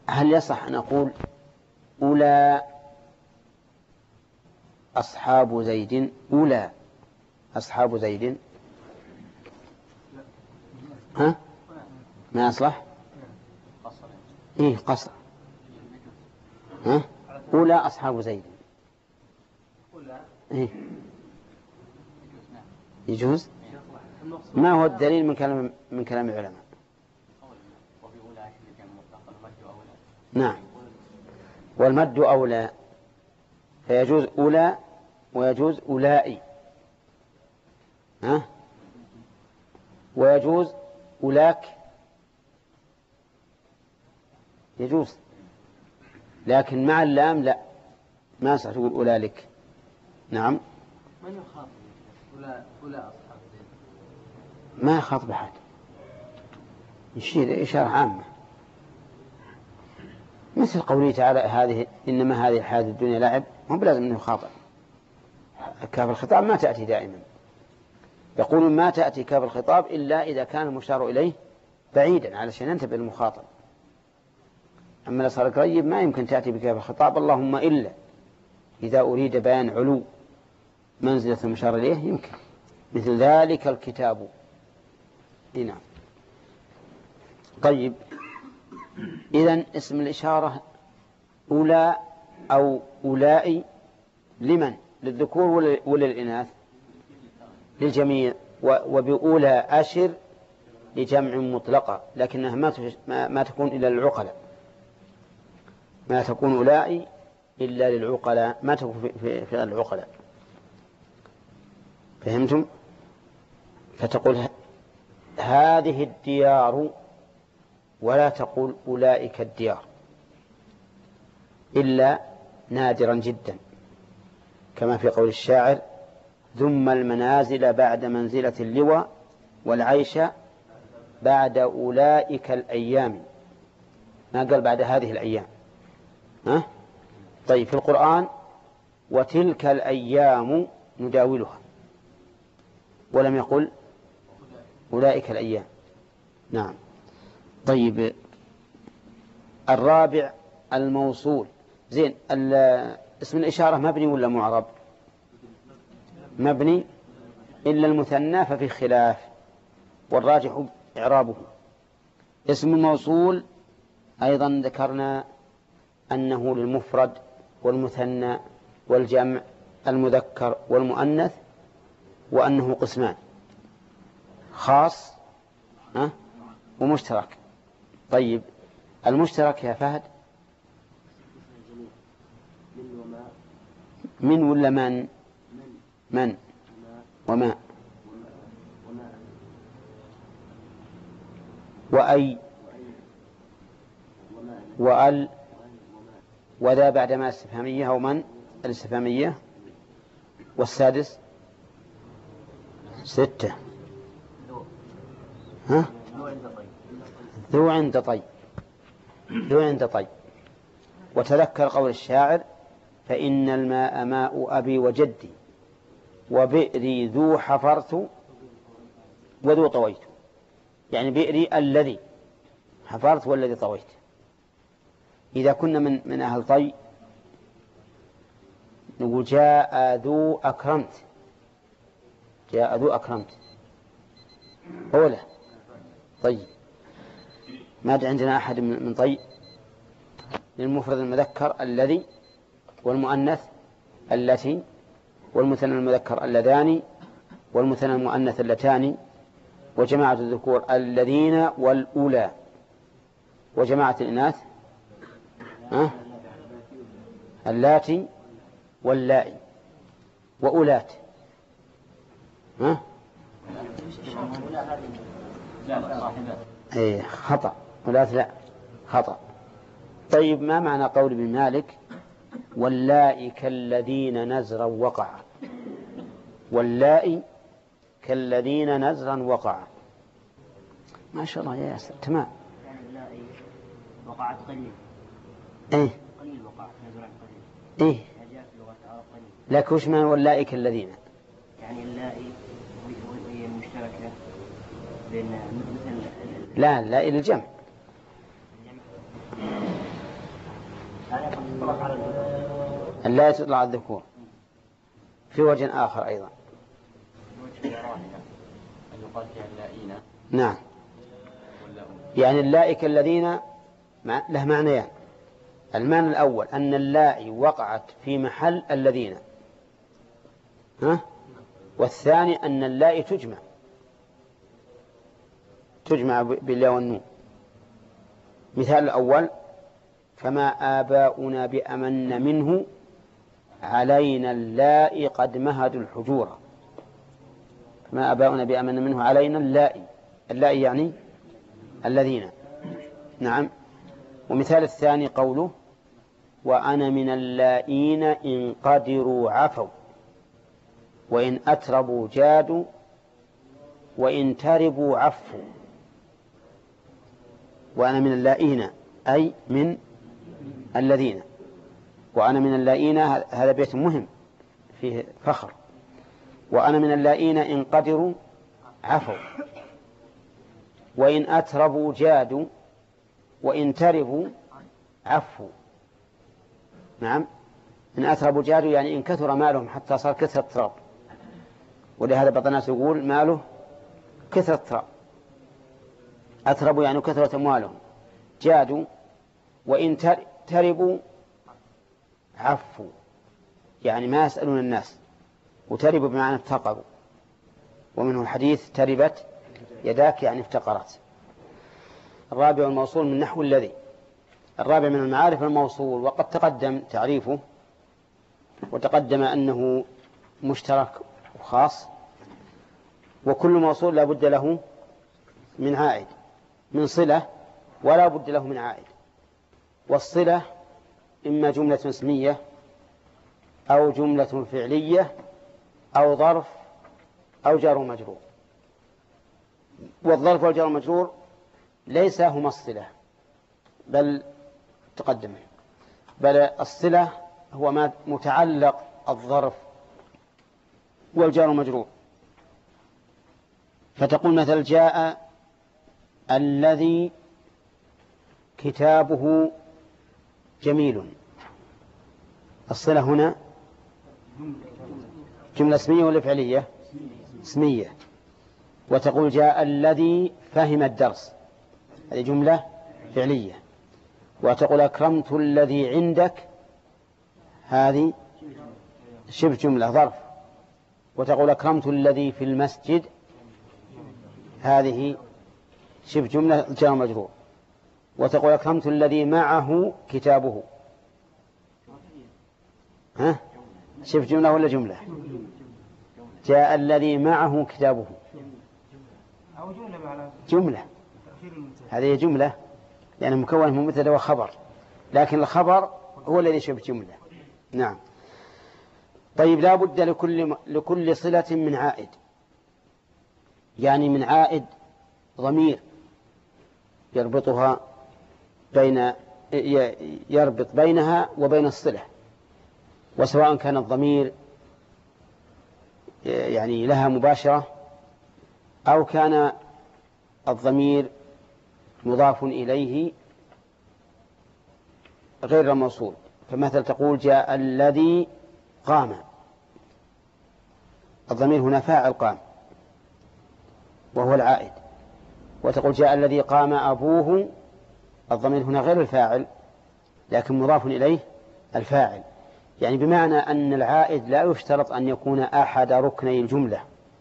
هل يصح أن أقول أولى أصحاب زيد؟ أولى أصحاب زيد؟ ها؟ ما أصلح؟ إيه قصر. ها؟ أولى أصحاب زيد. إيه؟ يجوز؟ ما هو الدليل من كلام العلماء؟ نعم، والمد أولى، فيجوز أولى ويجوز أولئي. ها؟ ويجوز أولاك، يجوز، لكن مع اللام لا، ما يصح تقول أولئك. نعم. من يخاطب أولى أصحاب زيد؟ ما يخاطب أحد، يشير إشارة عامة، مثل قوله تعالى هذه إنما هذه الحياة الدنيا لعب، هم بلازم أنه يخاطب. كاف الخطاب ما تأتي دائما، يقول ما تأتي كاف الخطاب إلا إذا كان المشار إليه بعيدا علشان ينتبه المخاطب. أما الأصغر قريب ما يمكن تأتي بكاف الخطاب، اللهم إلا إذا أريد بيان علو منزلة المشار إليه يمكن، مثل ذلك الكتاب. نعم. طيب، إذن اسم الإشارة أولى أو أولئي لمن؟ للذكور ولا للإناث؟ للجميع. وبأولى أشر لجمع مطلقة، لكنها ما تكون إلا للعقلاء، ما تكون أولئي إلا للعقلاء، ما تكون في العقلاء. فهمتم؟ فتقول هذه الديار، ولا تقول أولئك الديار إلا نادرا جدا، كما في قول الشاعر ثم المنازل بعد منزلة اللوى والعيش بعد أولئك الأيام، ما قال بعد هذه الأيام. ها؟ طيب، في القرآن وتلك الأيام نداولها، ولم يقل أولئك الأيام. نعم. طيب، الرابع الموصول. زين، اسم الإشارة مبني ولا معرب؟ مبني إلا المثنى ففي خلاف، والراجح إعرابه. اسم الموصول أيضا ذكرنا أنه للمفرد والمثنى والجمع، المذكر والمؤنث، وأنه قسمان، خاص ومشترك. طيب، المشترك يا فهد من ولا من؟ من وما وأي وأل وذا بعد ما الاستفهامية أو من الاستفهامية. والسادس 6. ها؟ ذو عند طيب، ذو عند طيب. وتذكر قول الشاعر فإن الماء ماء أبي وجدي وبئري ذو حفرت وذو طويت، يعني بئري الذي حفرت والذي طويت. إذا كنا من أهل طي نقول جاء ذو أكرمت، جاء ذو أكرمت أولا. طيب، ما عندنا أحد من طي. للمفرد المذكر الذي، والمؤنث التي، والمثنى المذكر اللذان، والمثنى المؤنث اللتان، وجماعة الذكور الذين والأولى، وجماعة الإناث اللاتي واللائي وأولات. خطأ، أولات لا، خطأ. طيب، ما معنى قول ابن مالك واللائي كالذين نزرا وقع؟ واللائي كالذين نزرا وقع، ما شاء الله يا ياسر، تمام. يعني اللائي وقعت قليل. قليل وقعت، نزرا قليل. جاء في لغة العرب قليل. لكن وش معنى واللائي كالذين؟ يعني اللائي وهي مشتركة بين مثل لا، اللائي للجمع. اللائي تطلق على الذكور في وجه آخر أيضا. نعم، يعني اللائك الذين له معنيان. المعنى الأول أن اللائي وقعت في محل الذين، والثاني أن اللائي تجمع بالياء والنون. مثال الأول: فما آباؤنا بأمن منه علينا اللائي قد مهدوا الحجور. فما آباؤنا بأمن منه علينا اللائي يعني الذين. نعم. ومثال الثاني قوله: وأنا من اللائين إن قدروا عفوا وإن أتربوا جادوا وإن تربوا عفوا. وأنا من اللائين أي من الذين. وأنا من اللائين هذا بيت مهم فيه فخر. وأنا من اللائين إن قدروا عفوا وإن أتربوا جادوا وإن تربوا عفوا. نعم، إن أتربوا جادوا يعني إن كثر مالهم حتى صار كثرة تراب، ولهذا بعض الناس يقول ماله كثرة تراب. أتربوا يعني كثرة أموالهم. جادوا وإن تربوا عفوا يعني ما يسألون الناس. وتربوا بمعنى افتقروا، ومنه الحديث: تربت يداك يعني افتقرت. الرابع الموصول من نحو الذي. الرابع من المعارف الموصول، وقد تقدم تعريفه وتقدم أنه مشترك وخاص. وكل موصول لا بد له من عائد، من صلة، ولا بد له من عائد. والصلة إما جملة اسمية أو جملة فعلية أو ظرف أو جار ومجرور. والظرف والجار والمجرور ليس هما الصلة، بل تقدم، بل الصلة هو ما متعلق الظرف والجار والمجرور. فتقول مثل: جاء الذي كتابه جميل. الصلة هنا جملة اسمية ولا فعلية؟ اسمية. وتقول: جاء الذي فهم الدرس، هذه جملة فعلية. وتقول: أكرمت الذي عندك، هذه شبه جملة ظرف. وتقول: أكرمت الذي في المسجد، هذه شبه جملة جار مجرور. وتقول: أكرمت الذي معه كتابه، شبه جملة ولا جملة؟ جاء الذي معه كتابه، جملة. هذه جملة لأنه مكون من مبتدأ وخبر، لكن الخبر هو الذي شبه جملة. نعم. طيب، لا بد لكل صلة من عائد، يعني من عائد ضمير يربط بينها وبين الصلة. وسواء كان الضمير يعني لها مباشرة أو كان الضمير مضاف إليه غير الموصول. فمثل تقول: جاء الذي قام، الضمير هنا فاعل قام وهو العائد. وتقول: جاء الذي قام أبوه، الضمير هنا غير الفاعل لكن مضاف إليه الفاعل. يعني بمعنى أن العائد لا يشترط أن يكون أحد ركني الجملة،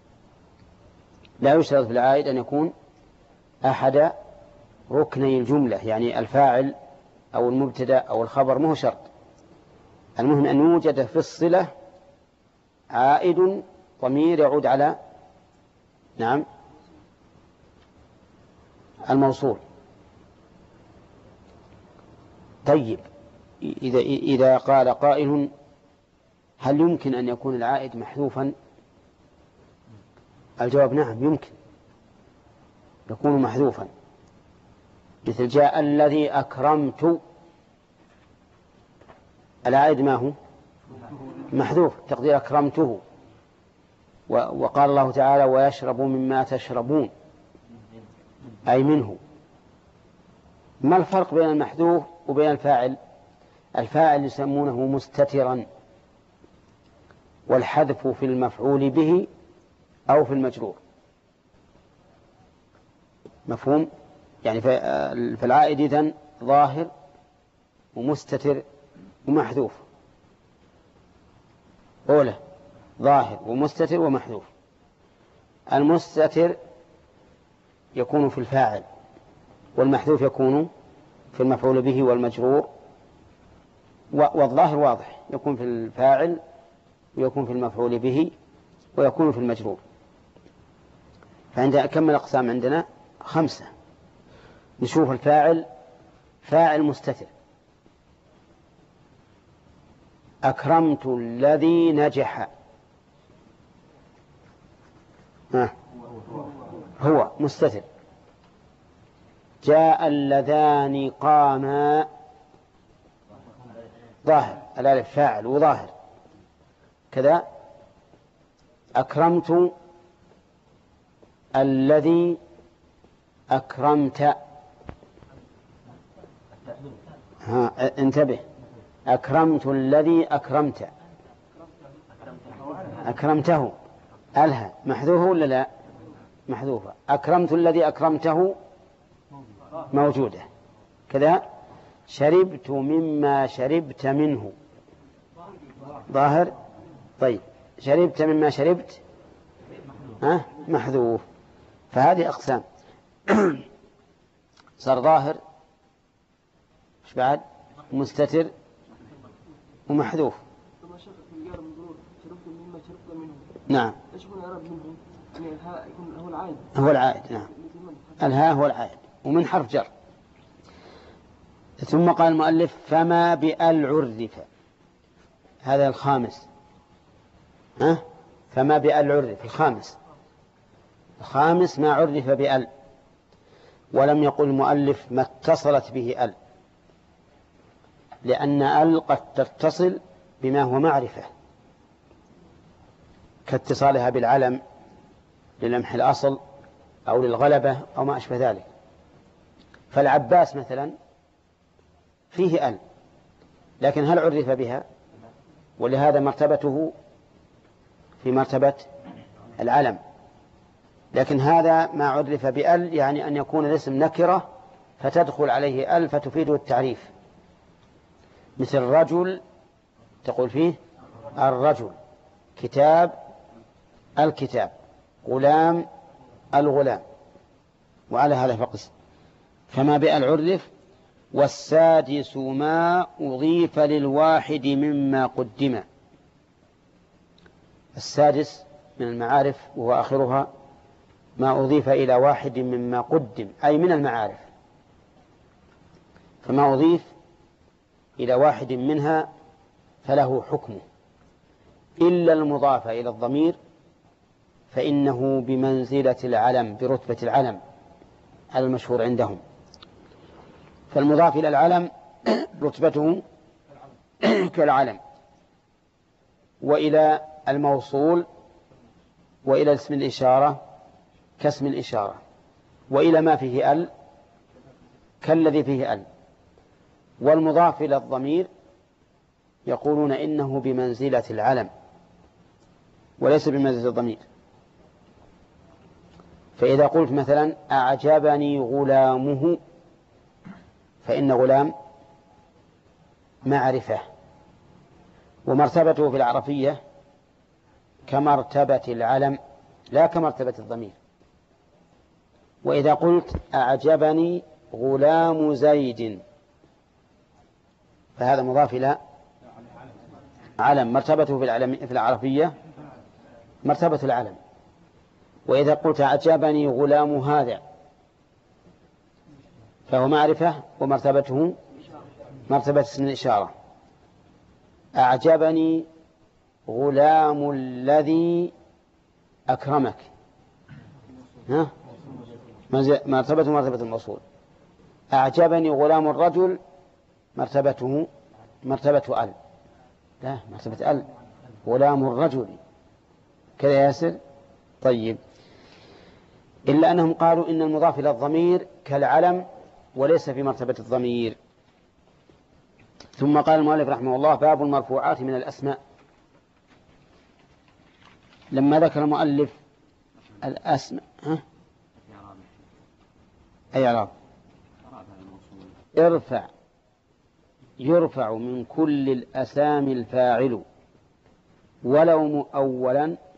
لا يشترط في العائد أن يكون أحد ركني الجملة، يعني الفاعل أو المبتدأ أو الخبر، مو شرط. المهم أن يوجد في الصلة عائد ضمير يعود على الموصول. طيب، إذا قال قائل: هل يمكن أن يكون العائد محذوفا؟ الجواب: نعم، يمكن يكون محذوفا. مثل: جاء الذي أكرمت، العائد ما هو؟ محذوف، تقدير أكرمته. وقال الله تعالى: ويشرب مما تشربون، أي منه. ما الفرق بين المحذوف وبين الفاعل؟ الفاعل يسمونه مستترا، والحذف في المفعول به أو في المجرور. مفهوم؟ يعني في العائد إذن ظاهر ومستتر ومحذوف. أولى ظاهر ومستتر ومحذوف. المستتر يكون في الفاعل، والمحذوف يكون في المفعول به والمجرور. والظاهر واضح، يكون في الفاعل ويكون في المفعول به ويكون في المجرور. فعندنا كم الأقسام؟ عندنا 5. نشوف الفاعل. فاعل مستتر: أكرمت الذي نجح. هو مستتر. جاء اللذان قاما. ظاهر، الألف فاعل وظاهر. كذا أكرمت الذي أكرمت. انتبه، أكرمت الذي أكرمت. أكرمته ألها محذوفة ولا لا؟ محذوفة. أكرمت الذي أكرمته موجودة. كذا شربت مما شربت منه. ظاهر. طيب شربت مما شربت محذوف. فهذه أقسام. صار ظاهر، إيش بعد؟ مستتر ومحذوف. نعم. هو العائد. نعم، الهاء هو العائد ومن حرف جر. ثم قال المؤلف: فما بأل عرف. هذا الخامس. فما بأل عرف. الخامس ما عرف بأل. ولم يقل المؤلف ما اتصلت به أل، لأن أل قد تتصل بما هو معرفة، كاتصالها بالعلم للمح الأصل أو للغلبة أو ما أشبه ذلك. فالعباس مثلا فيه أل، لكن هل عرف بها؟ ولهذا مرتبته في مرتبة العلم. لكن هذا ما عرف بأل، يعني أن يكون الاسم نكرة فتدخل عليه أل فتفيده التعريف. مثل رجل تقول فيه الرجل، كتاب الكتاب، غلام الغلام، وعلى هذا فقس. فما بأل عرف. والسادس ما أضيف للواحد مما قدم. السادس من المعارف وهو آخرها ما أضيف إلى واحد مما قدم، أي من المعارف. فما أضيف إلى واحد منها فله حكمه، إلا المضاف إلى الضمير فإنه بمنزلة العلم، برتبة العلم على المشهور عندهم. فالمضاف إلى العلم رتبته كالعلم، وإلى الموصول وإلى اسم الإشارة كاسم الإشارة، وإلى ما فيه أل كالذي فيه أل. والمضاف إلى الضمير يقولون إنه بمنزلة العلم وليس بمنزلة الضمير. فإذا قلت مثلا أعجبني غلامه، فإن غلام معرفة، ومرتبته في العرفية كمرتبة العلم لا كمرتبة الضمير. وإذا قلت أعجبني غلام زيد، فهذا مضاف إلى علم، مرتبته في العرفية مرتبة العلم. وإذا قلت أعجبني غلام هذا، فهو معرفة ومرتبته مرتبة اسم الإشارة. أعجبني غلام الذي أكرمك، مرتبة الموصول. أعجبني غلام الرجل، مرتبته مرتبة أل، لا مرتبة أل، غلام الرجل. كذا ياسر. طيب، إلا أنهم قالوا إن المضاف إلى الضمير كالعلم وليس في مرتبة الضمير. ثم قال المؤلف رحمه الله: باب المرفوعات من الأسماء. لما ذكر المؤلف الأسماء أي إعراب؟ يرفع من كل الأسامي الفاعل ولو مؤولا